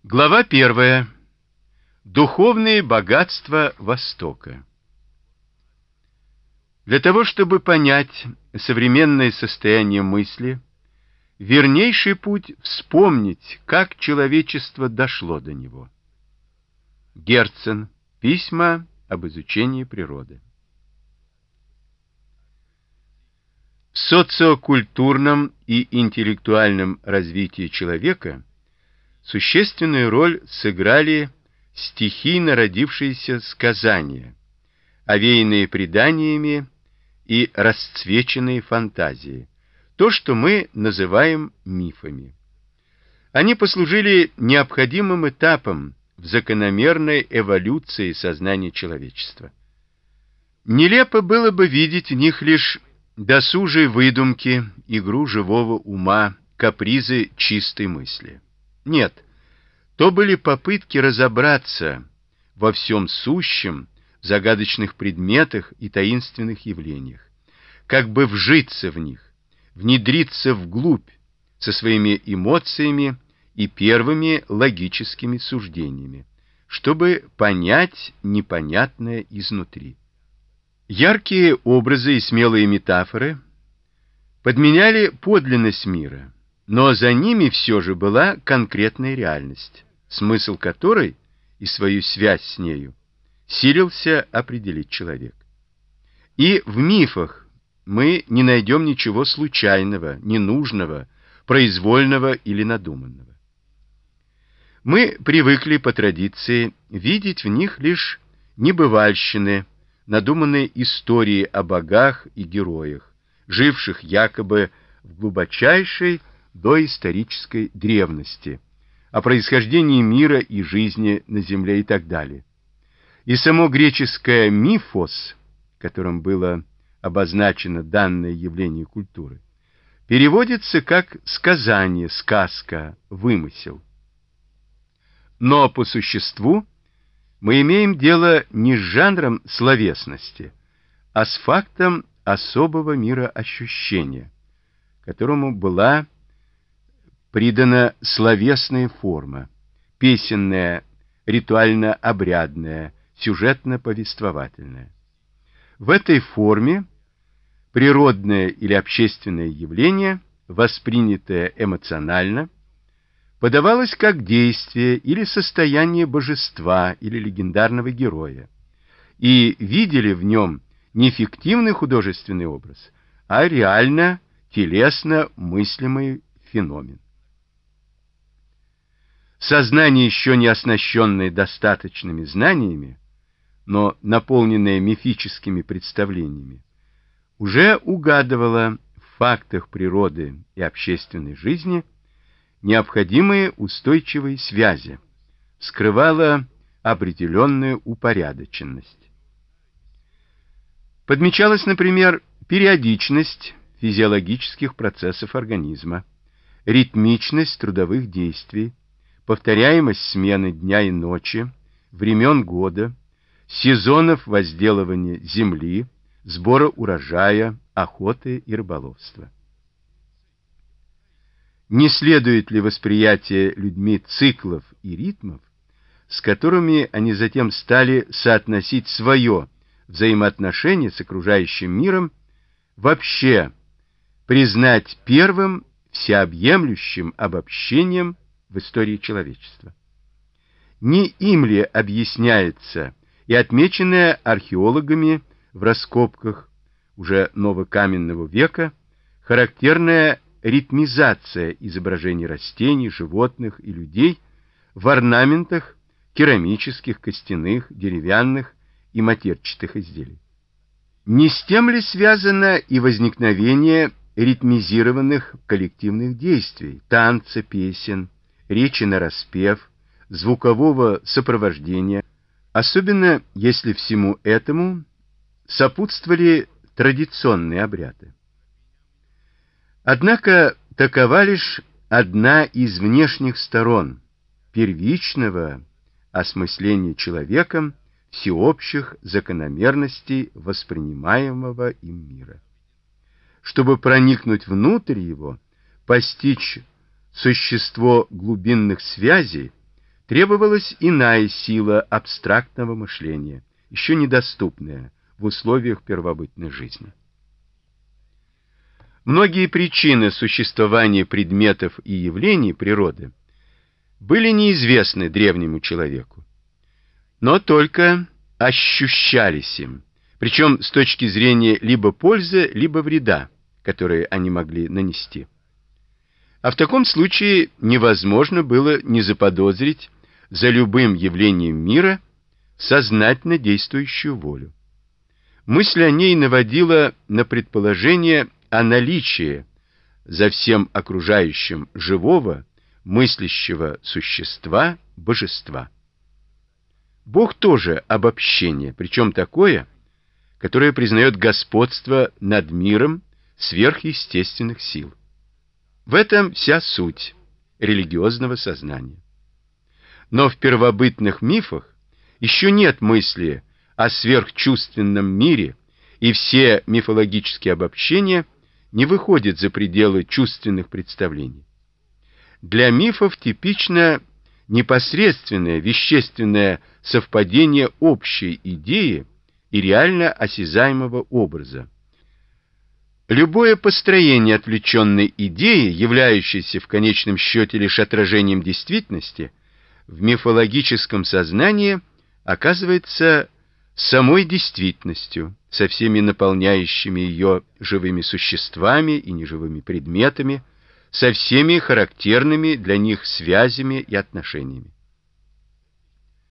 Глава 1. Духовные богатства Востока. Для того, чтобы понять современное состояние мысли, вернейший путь вспомнить, как человечество дошло до него. Герцен. Письма об изучении природы. В социокультурном и интеллектуальном развитии человека существенную роль сыграли стихийно родившиеся сказания, овеянные преданиями и расцвеченные фантазии, то, что мы называем мифами. Они послужили необходимым этапом в закономерной эволюции сознания человечества. Нелепо было бы видеть в них лишь досужие выдумки, игру живого ума, капризы чистой мысли. Нет, то были попытки разобраться во всем сущем, в загадочных предметах и таинственных явлениях, как бы вжиться в них, внедриться вглубь со своими эмоциями и первыми логическими суждениями, чтобы понять непонятное изнутри. Яркие образы и смелые метафоры подменяли подлинность мира, но за ними все же была конкретная реальность, смысл которой и свою связь с нею силился определить человек. И в мифах мы не найдем ничего случайного, ненужного, произвольного или надуманного. Мы привыкли по традиции видеть в них лишь небывальщины, надуманные истории о богах и героях, живших якобы в глубочайшей доисторической древности, о происхождении мира и жизни на земле и так далее. И само греческое «мифос», которым было обозначено данное явление культуры, переводится как сказание, сказка, вымысел. Но по существу мы имеем дело не с жанром словесности, а с фактом особого мироощущения, которому была придана словесная форма, песенная, ритуально-обрядная, сюжетно-повествовательная. В этой форме природное или общественное явление, воспринятое эмоционально, подавалось как действие или состояние божества или легендарного героя, и видели в нем не фиктивный художественный образ, а реально, телесно мыслимый феномен. Сознание, еще не оснащенное достаточными знаниями, но наполненное мифическими представлениями, уже угадывало в фактах природы и общественной жизни необходимые устойчивые связи, скрывало определенную упорядоченность. Подмечалась, например, периодичность физиологических процессов организма, ритмичность трудовых действий, повторяемость смены дня и ночи, времен года, сезонов возделывания земли, сбора урожая, охоты и рыболовства. Не следует ли восприятие людьми циклов и ритмов, с которыми они затем стали соотносить свое взаимоотношение с окружающим миром, вообще признать первым всеобъемлющим обобщением в истории человечества? Не им ли объясняется и отмеченная археологами в раскопках уже новокаменного века характерная ритмизация изображений растений, животных и людей в орнаментах керамических, костяных, деревянных и матерчатых изделий? Не с тем ли связано и возникновение ритмизированных коллективных действий, танца, песен, речи нараспев, звукового сопровождения, особенно если всему этому сопутствовали традиционные обряды? Однако такова лишь одна из внешних сторон первичного осмысления человеком всеобщих закономерностей воспринимаемого им мира. Чтобы проникнуть внутрь его, постичь существо глубинных связей, требовалась иная сила абстрактного мышления, еще недоступная в условиях первобытной жизни. Многие причины существования предметов и явлений природы были неизвестны древнему человеку, но только ощущались им, причем с точки зрения либо пользы, либо вреда, которые они могли нанести. А в таком случае невозможно было не заподозрить за любым явлением мира сознательно действующую волю. Мысль о ней наводила на предположение о наличии за всем окружающим живого, мыслящего существа, божества. Бог тоже обобщение, причем такое, которое признает господство над миром сверхъестественных сил. В этом вся суть религиозного сознания. Но в первобытных мифах еще нет мысли о сверхчувственном мире, и все мифологические обобщения не выходят за пределы чувственных представлений. Для мифов типично непосредственное вещественное совпадение общей идеи и реально осязаемого образа. Любое построение отвлеченной идеи, являющейся в конечном счете лишь отражением действительности, в мифологическом сознании оказывается самой действительностью, со всеми наполняющими ее живыми существами и неживыми предметами, со всеми характерными для них связями и отношениями.